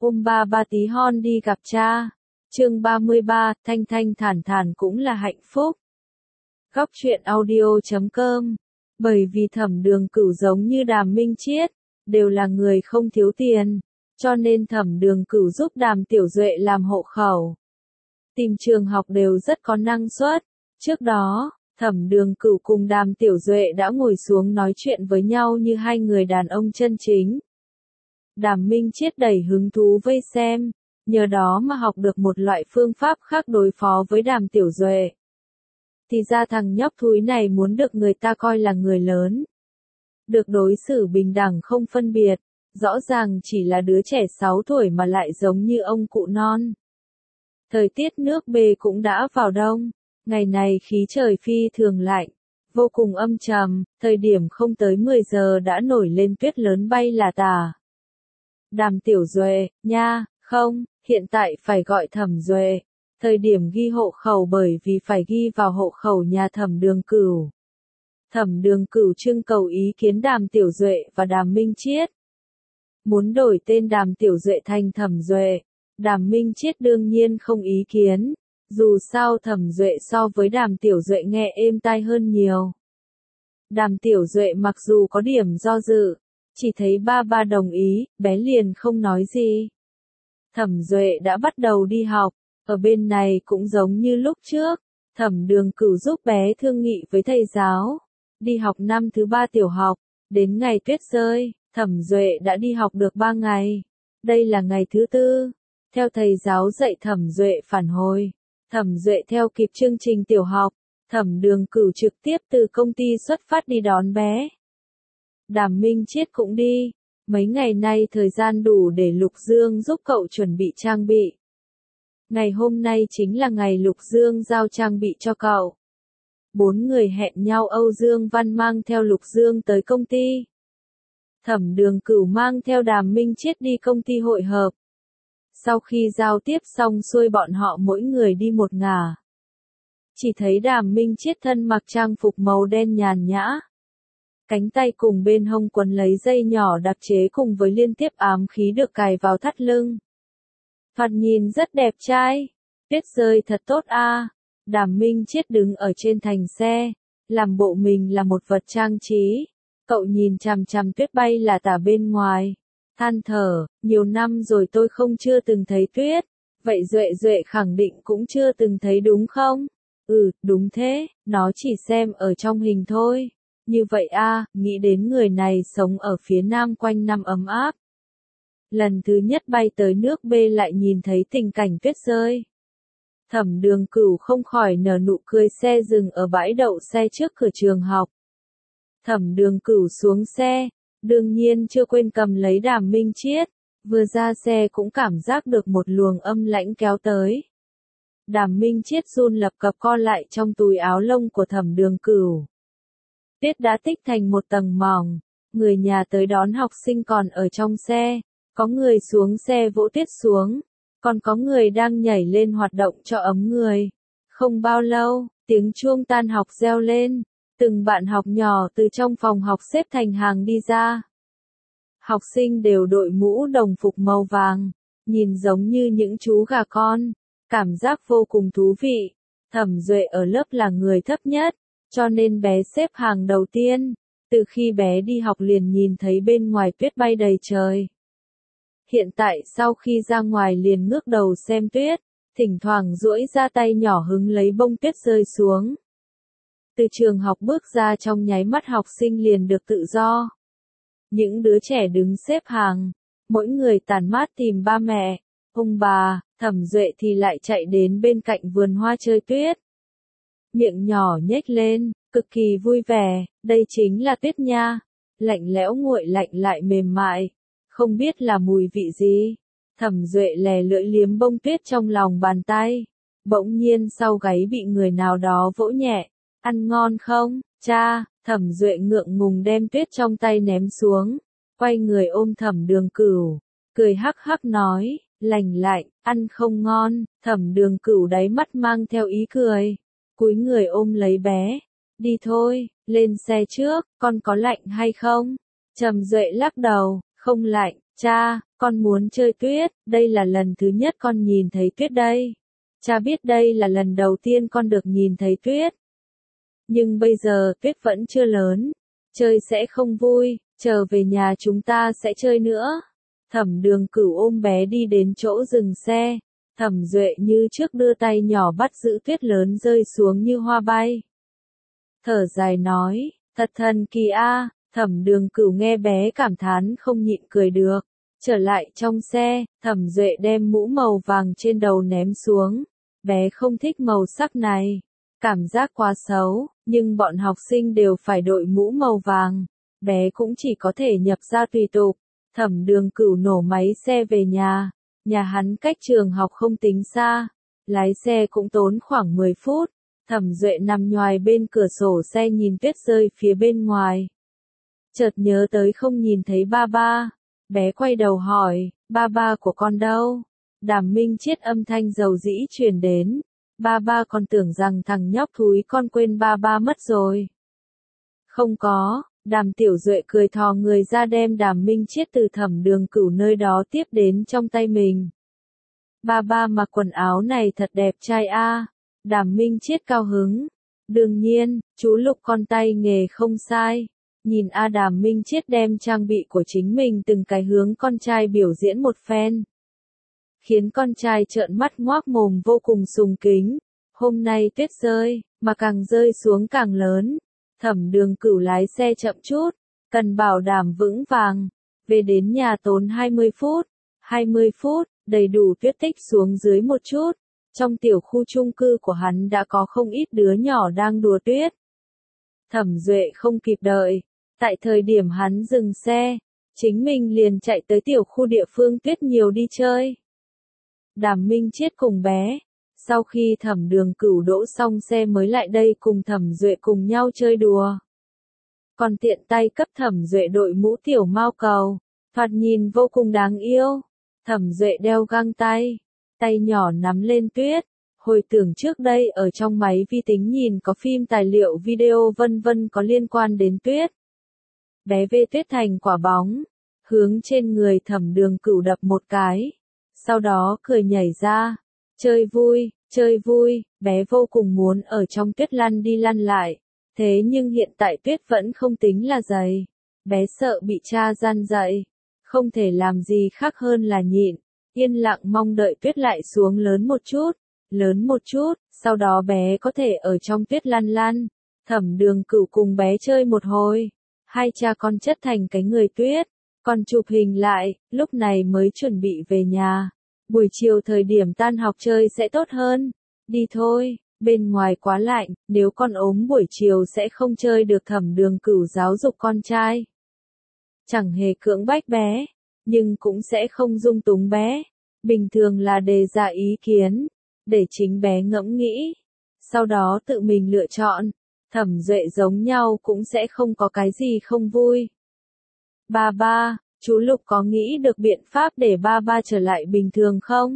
Ba ba tí hon đi gặp cha. Chương 33, thanh thanh thản thản cũng là hạnh phúc. Góc truyện audio.com. Bởi vì Thẩm Đường Cửu giống như Đàm Minh Chiết, đều là người không thiếu tiền, cho nên Thẩm Đường Cửu giúp Đàm Tiểu Duệ làm hộ khẩu. Tìm trường học đều rất có năng suất. Trước đó, Thẩm Đường Cửu cùng Đàm Tiểu Duệ đã ngồi xuống nói chuyện với nhau như hai người đàn ông chân chính. Đàm Minh Chiết đầy hứng thú vây xem, nhờ đó mà học được một loại phương pháp khác đối phó với Đàm Tiểu Duệ. Thì ra thằng nhóc thúi này muốn được người ta coi là người lớn. Được đối xử bình đẳng không phân biệt, rõ ràng chỉ là đứa trẻ 6 tuổi mà lại giống như ông cụ non. Thời tiết nước bề cũng đã vào đông, ngày này khí trời phi thường lạnh, vô cùng âm trầm, thời điểm không tới 10 giờ đã nổi lên tuyết lớn bay là tả. Đàm Tiểu Duệ, nha, không, hiện tại phải gọi Thẩm Duệ. Thời điểm ghi hộ khẩu bởi vì phải ghi vào hộ khẩu nhà Thẩm Đường Cửu. Thẩm Đường Cửu trưng cầu ý kiến Đàm Tiểu Duệ và Đàm Minh Chiết. Muốn đổi tên Đàm Tiểu Duệ thành Thẩm Duệ, Đàm Minh Chiết đương nhiên không ý kiến, dù sao Thẩm Duệ so với Đàm Tiểu Duệ nghe êm tai hơn nhiều. Đàm Tiểu Duệ mặc dù có điểm do dự, chỉ thấy ba ba đồng ý, bé liền không nói gì. Thẩm Duệ đã bắt đầu đi học, ở bên này cũng giống như lúc trước, Thẩm Đường Cửu giúp bé thương nghị với thầy giáo. Đi học năm thứ 3 tiểu học, đến ngày tuyết rơi, Thẩm Duệ đã đi học được 3 ngày. Đây là ngày thứ 4, theo thầy giáo dạy Thẩm Duệ phản hồi. Thẩm Duệ theo kịp chương trình tiểu học, Thẩm Đường Cửu trực tiếp từ công ty xuất phát đi đón bé. Đàm Minh Chiết cũng đi, mấy ngày nay thời gian đủ để Lục Dương giúp cậu chuẩn bị trang bị. Ngày hôm nay chính là ngày Lục Dương giao trang bị cho cậu. 4 người hẹn nhau Âu Dương Văn mang theo Lục Dương tới công ty. Thẩm Đường Cửu mang theo Đàm Minh Chiết đi công ty hội hợp. Sau khi giao tiếp xong xuôi bọn họ mỗi người đi một ngả. Chỉ thấy Đàm Minh Chiết thân mặc trang phục màu đen nhàn nhã. Cánh tay cùng bên hông quấn lấy dây nhỏ đặc chế cùng với liên tiếp ám khí được cài vào thắt lưng. Thoạt nhìn rất đẹp trai. Tuyết rơi thật tốt a. Đàm Minh Chiết đứng ở trên thành xe, làm bộ mình là một vật trang trí. Cậu nhìn chằm chằm tuyết bay là tả bên ngoài. Than thở, nhiều năm rồi tôi chưa từng thấy tuyết. Vậy Duệ khẳng định cũng chưa từng thấy đúng không? Đúng thế, nó chỉ xem ở trong hình thôi. Như vậy nghĩ đến người này sống ở phía nam quanh năm ấm áp. Lần thứ nhất bay tới nước B lại nhìn thấy tình cảnh tuyết rơi. Thẩm Đường Cửu không khỏi nở nụ cười. Xe dừng ở bãi đậu xe trước cửa trường học. Thẩm Đường Cửu xuống xe, đương nhiên chưa quên cầm lấy Đàm Minh Chiết, vừa ra xe cũng cảm giác được một luồng âm lãnh kéo tới. Đàm Minh Chiết run lập cập co lại trong túi áo lông của Thẩm Đường Cửu. Tuyết đã tích thành một tầng mỏng, người nhà tới đón học sinh còn ở trong xe, có người xuống xe vỗ tuyết xuống, còn có người đang nhảy lên hoạt động cho ấm người. Không bao lâu, tiếng chuông tan học reo lên, từng bạn học nhỏ từ trong phòng học xếp thành hàng đi ra. Học sinh đều đội mũ đồng phục màu vàng, nhìn giống như những chú gà con, cảm giác vô cùng thú vị. Thẩm Duệ ở lớp là người thấp nhất, cho nên bé xếp hàng đầu tiên. Từ khi bé đi học liền nhìn thấy bên ngoài tuyết bay đầy trời. Hiện tại sau khi ra ngoài liền ngước đầu xem tuyết, thỉnh thoảng duỗi ra tay nhỏ hứng lấy bông tuyết rơi xuống. Từ trường học bước ra trong nháy mắt học sinh liền được tự do. Những đứa trẻ đứng xếp hàng, mỗi người tản mát tìm ba mẹ, ông bà. Thẩm Duệ thì lại chạy đến bên cạnh vườn hoa chơi tuyết. Miệng nhỏ nhếch lên, cực kỳ vui vẻ, đây chính là tuyết nha, lạnh lẽo nguội lạnh lại mềm mại, không biết là mùi vị gì. Thẩm Duệ lè lưỡi liếm bông tuyết trong lòng bàn tay, bỗng nhiên sau gáy bị người nào đó vỗ nhẹ, ăn ngon không, cha. Thẩm Duệ ngượng ngùng đem tuyết trong tay ném xuống, quay người ôm Thẩm Đường Cửu, cười hắc hắc nói, lành lạnh, ăn không ngon. Thẩm Đường Cửu đáy mắt mang theo ý cười, cúi người ôm lấy bé, đi thôi, lên xe trước, con có lạnh hay không? Trầm Duệ lắc đầu, không lạnh, Cha, con muốn chơi tuyết, đây là lần thứ nhất con nhìn thấy tuyết đây. Cha biết đây là lần đầu tiên con được nhìn thấy tuyết. Nhưng bây giờ tuyết vẫn chưa lớn, chơi sẽ không vui, chờ về nhà chúng ta sẽ chơi nữa. Thẩm Đường Cửu ôm bé đi đến chỗ dừng xe, Thẩm Duệ như trước đưa tay nhỏ bắt giữ tuyết lớn rơi xuống như hoa bay. Thở dài nói, thật thần kỳ a. Thẩm Đường Cửu nghe bé cảm thán không nhịn cười được. Trở lại trong xe, Thẩm Duệ đem mũ màu vàng trên đầu ném xuống. Bé không thích màu sắc này, cảm giác quá xấu, nhưng bọn học sinh đều phải đội mũ màu vàng. Bé cũng chỉ có thể nhập ra tùy tục. Thẩm Đường Cửu nổ máy xe về nhà hắn cách trường học không tính xa, lái xe cũng tốn khoảng 10 phút. Thẩm Duệ nằm nhoài bên cửa sổ xe nhìn tuyết rơi phía bên ngoài. Chợt nhớ tới không nhìn thấy ba ba, bé quay đầu hỏi, ba ba của con đâu? Đàm Minh Chiết âm thanh dầu dĩ truyền đến, ba ba còn tưởng rằng thằng nhóc thúi con quên ba ba mất rồi. Không có. Đàm Tiểu Duệ cười thò người ra đem Đàm Minh Chiết từ Thẩm Đường Cửu nơi đó tiếp đến trong tay mình. Ba ba mặc quần áo này thật đẹp trai a. Đàm Minh Chiết cao hứng. Đương nhiên, chú Lục con tay nghề không sai. Nhìn Đàm Minh Chiết đem trang bị của chính mình từng cái hướng con trai biểu diễn một phen. Khiến con trai trợn mắt ngoác mồm vô cùng sùng kính. Hôm nay tuyết rơi, mà càng rơi xuống càng lớn. Thẩm Đường Cửu lái xe chậm chút, cần bảo đảm vững vàng. Về đến nhà tốn 20 phút. 20 phút, đầy đủ tuyết tích xuống dưới một chút. Trong tiểu khu chung cư của hắn đã có không ít đứa nhỏ đang đùa tuyết. Thẩm Duệ không kịp đợi. Tại thời điểm hắn dừng xe, chính mình liền chạy tới tiểu khu địa phương tuyết nhiều đi chơi. Đàm Minh Chiết cùng bé. Sau khi Thẩm Đường Cửu đỗ xong xe mới lại đây cùng Thẩm Duệ cùng nhau chơi đùa. Còn tiện tay cấp Thẩm Duệ đội mũ tiểu mao cầu, thoạt nhìn vô cùng đáng yêu. Thẩm Duệ đeo găng tay, tay nhỏ nắm lên tuyết. Hồi tưởng trước đây ở trong máy vi tính nhìn có phim tài liệu video vân vân có liên quan đến tuyết. Bé vê tuyết thành quả bóng, hướng trên người Thẩm Đường Cửu đập một cái. Sau đó cười nhảy ra. Chơi vui, bé vô cùng muốn ở trong tuyết lăn đi lăn lại. Thế nhưng hiện tại tuyết vẫn không tính là dày. Bé sợ bị cha gian dạy. Không thể làm gì khác hơn là nhịn. Yên lặng mong đợi tuyết lại xuống lớn một chút, sau đó bé có thể ở trong tuyết lăn lăn. Thẩm Đường Cửu cùng bé chơi một hồi. Hai cha con chất thành cái người tuyết. Còn chụp hình lại, lúc này mới chuẩn bị về nhà. Buổi chiều thời điểm tan học chơi sẽ tốt hơn. Đi thôi, bên ngoài quá lạnh, nếu con ốm buổi chiều sẽ không chơi được. Thẩm Đường Cửu giáo dục con trai. Chẳng hề cưỡng bách bé, nhưng cũng sẽ không dung túng bé. Bình thường là đề ra ý kiến, để chính bé ngẫm nghĩ. Sau đó tự mình lựa chọn. Thẩm Duệ giống nhau cũng sẽ không có cái gì không vui. Ba ba, chú Lục có nghĩ được biện pháp để ba ba trở lại bình thường không?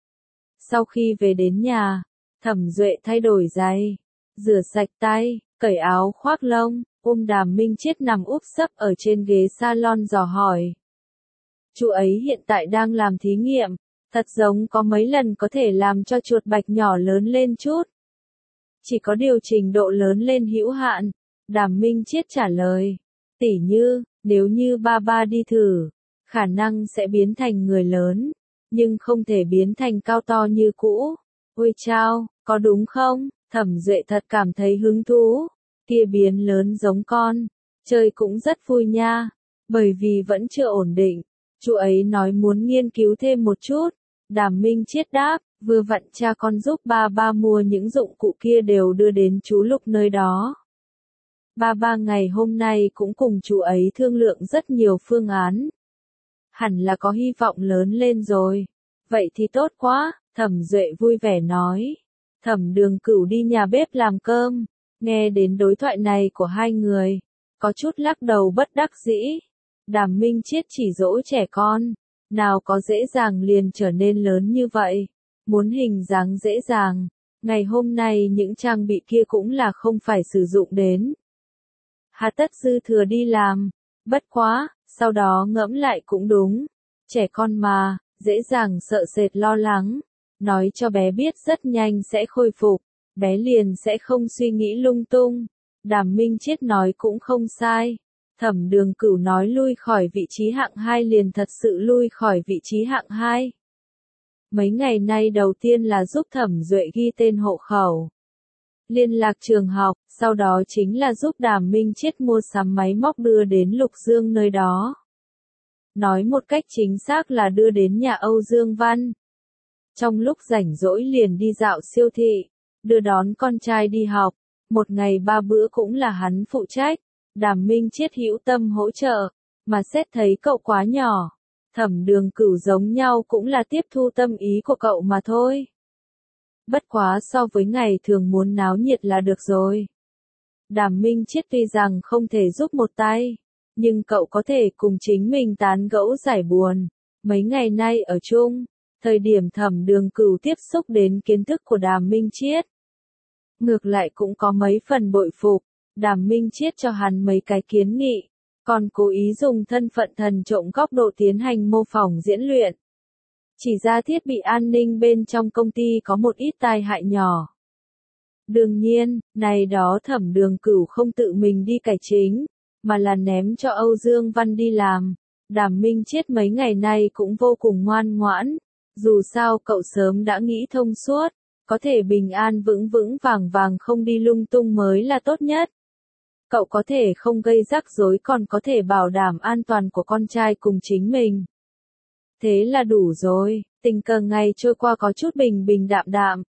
Sau khi về đến nhà, Thẩm Duệ thay đổi giày, rửa sạch tay, cởi áo khoác lông, ôm Đàm Minh Chiết nằm úp sấp ở trên ghế salon dò hỏi. Chú ấy hiện tại đang làm thí nghiệm, thật giống có mấy lần có thể làm cho chuột bạch nhỏ lớn lên chút. Chỉ có điều trình độ lớn lên hữu hạn. Đàm Minh Chiết trả lời. Tỉ như, nếu như ba ba đi thử, khả năng sẽ biến thành người lớn, nhưng không thể biến thành cao to như cũ. Ôi chao, có đúng không? Thẩm Duệ thật cảm thấy hứng thú. Kia biến lớn giống con, chơi cũng rất vui nha. Bởi vì vẫn chưa ổn định, chú ấy nói muốn nghiên cứu thêm một chút. Đàm Minh Chiết đáp, vừa vặn cha con giúp ba ba mua những dụng cụ kia đều đưa đến chú Lục nơi đó. Ba ba ngày hôm nay cũng cùng chú ấy thương lượng rất nhiều phương án. Hẳn là có hy vọng lớn lên rồi. Vậy thì tốt quá, Thẩm Duệ vui vẻ nói. Thẩm Đường Cửu đi nhà bếp làm cơm, nghe đến đối thoại này của hai người, có chút lắc đầu bất đắc dĩ. Đàm Minh Chiết chỉ dỗ trẻ con, nào có dễ dàng liền trở nên lớn như vậy. Muốn hình dáng dễ dàng, ngày hôm nay những trang bị kia cũng là không phải sử dụng đến. Hà tất dư thừa đi làm, bất quá, sau đó ngẫm lại cũng đúng. Trẻ con mà, dễ dàng sợ sệt lo lắng. Nói cho bé biết rất nhanh sẽ khôi phục, bé liền sẽ không suy nghĩ lung tung. Đàm Minh Chiết nói cũng không sai. Thẩm Đường Cửu nói lui khỏi vị trí hạng 2 liền thật sự lui khỏi vị trí hạng 2. Mấy ngày nay đầu tiên là giúp Thẩm Duệ ghi tên hộ khẩu, liên lạc trường học, sau đó chính là giúp Đàm Minh Chiết mua sắm máy móc đưa đến Lục Dương nơi đó. Nói một cách chính xác là đưa đến nhà Âu Dương Văn. Trong lúc rảnh rỗi liền đi dạo siêu thị, đưa đón con trai đi học, một ngày 3 bữa cũng là hắn phụ trách. Đàm Minh Chiết hữu tâm hỗ trợ, mà xét thấy cậu quá nhỏ. Thẩm Đường Cửu giống nhau cũng là tiếp thu tâm ý của cậu mà thôi. Bất quá so với ngày thường muốn náo nhiệt là được rồi. Đàm Minh Chiết tuy rằng không thể giúp một tay, nhưng cậu có thể cùng chính mình tán gẫu giải buồn. Mấy ngày nay ở chung, thời điểm Thẩm Đường Cửu tiếp xúc đến kiến thức của Đàm Minh Chiết, ngược lại cũng có mấy phần bội phục. Đàm Minh Chiết cho hắn mấy cái kiến nghị, còn cố ý dùng thân phận thần trộm góc độ tiến hành mô phỏng diễn luyện. Chỉ ra thiết bị an ninh bên trong công ty có một ít tai hại nhỏ. Đương nhiên, này đó Thẩm Đường Cửu không tự mình đi cải chính, mà là ném cho Âu Dương Văn đi làm. Đàm Minh Chiết mấy ngày nay cũng vô cùng ngoan ngoãn, dù sao cậu sớm đã nghĩ thông suốt, có thể bình an vững vững vàng vàng không đi lung tung mới là tốt nhất. Cậu có thể không gây rắc rối còn có thể bảo đảm an toàn của con trai cùng chính mình. Thế là đủ rồi, tình cờ ngày trôi qua có chút bình bình đạm đạm,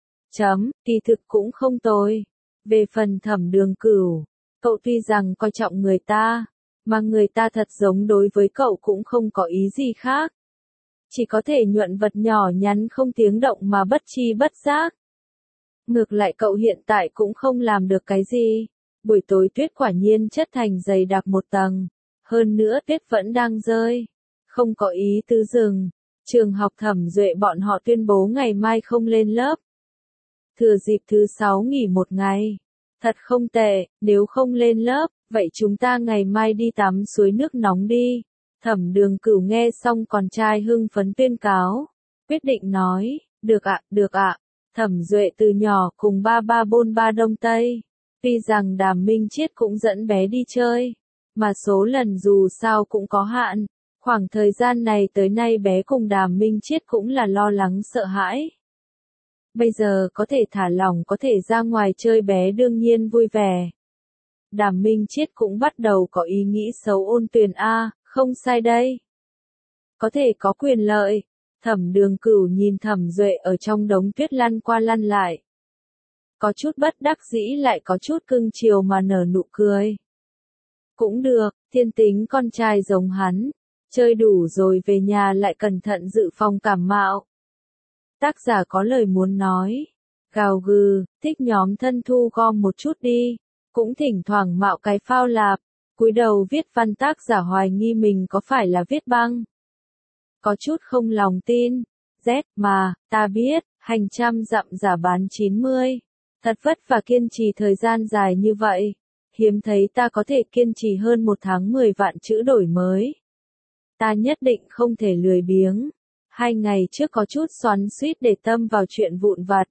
kỳ thực cũng không tồi. Về phần Thẩm Đường Cửu, cậu tuy rằng coi trọng người ta, mà người ta thật giống đối với cậu cũng không có ý gì khác. Chỉ có thể nhuận vật nhỏ nhắn không tiếng động mà bất chi bất giác. Ngược lại cậu hiện tại cũng không làm được cái gì. Buổi tối tuyết quả nhiên chất thành dày đặc một tầng, hơn nữa tuyết vẫn đang rơi. Không có ý tứ dừng, trường học Thẩm Duệ bọn họ tuyên bố ngày mai không lên lớp. Thừa dịp thứ 6 nghỉ một ngày. Thật không tệ, nếu không lên lớp, vậy chúng ta ngày mai đi tắm suối nước nóng đi. Thẩm Đường Cửu nghe xong con trai hưng phấn tuyên cáo, quyết định nói, được ạ. Thẩm Duệ từ nhỏ cùng ba bôn ba Đông Tây. Tuy rằng Đàm Minh Chiết cũng dẫn bé đi chơi, mà số lần dù sao cũng có hạn. Khoảng thời gian này tới nay bé cùng Đàm Minh Chiết cũng là lo lắng sợ hãi. Bây giờ có thể thả lỏng có thể ra ngoài chơi bé đương nhiên vui vẻ. Đàm Minh Chiết cũng bắt đầu có ý nghĩ xấu ôn tuyền không sai đây. Có thể có quyền lợi. Thẩm Đường Cửu nhìn Thẩm Duệ ở trong đống tuyết lăn qua lăn lại. Có chút bất đắc dĩ lại có chút cưng chiều mà nở nụ cười. Cũng được, thiên tính con trai giống hắn. Chơi đủ rồi về nhà lại cẩn thận dự phòng cảm mạo. Tác giả có lời muốn nói. Gào gừ, thích nhóm thân thu gom một chút đi. Cũng thỉnh thoảng mạo cái phao lạp. Cúi đầu viết văn tác giả hoài nghi mình có phải là viết băng. Có chút không lòng tin. Mà, ta biết, hành trăm dặm giả bán 90. Thật vất vả kiên trì thời gian dài như vậy. Hiếm thấy ta có thể kiên trì hơn 1 tháng 10 vạn chữ đổi mới. Ta nhất định không thể lười biếng. 2 ngày trước có chút xoắn xuýt để tâm vào chuyện vụn vặt.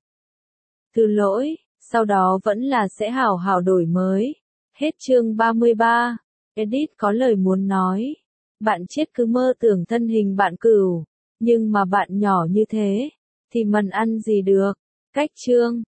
Thứ lỗi, sau đó vẫn là sẽ hảo hảo đổi mới. Hết chương 33. Edit có lời muốn nói. Bạn Chiết cứ mơ tưởng thân hình bạn Cửu, nhưng mà bạn nhỏ như thế, thì mần ăn gì được. Cách chương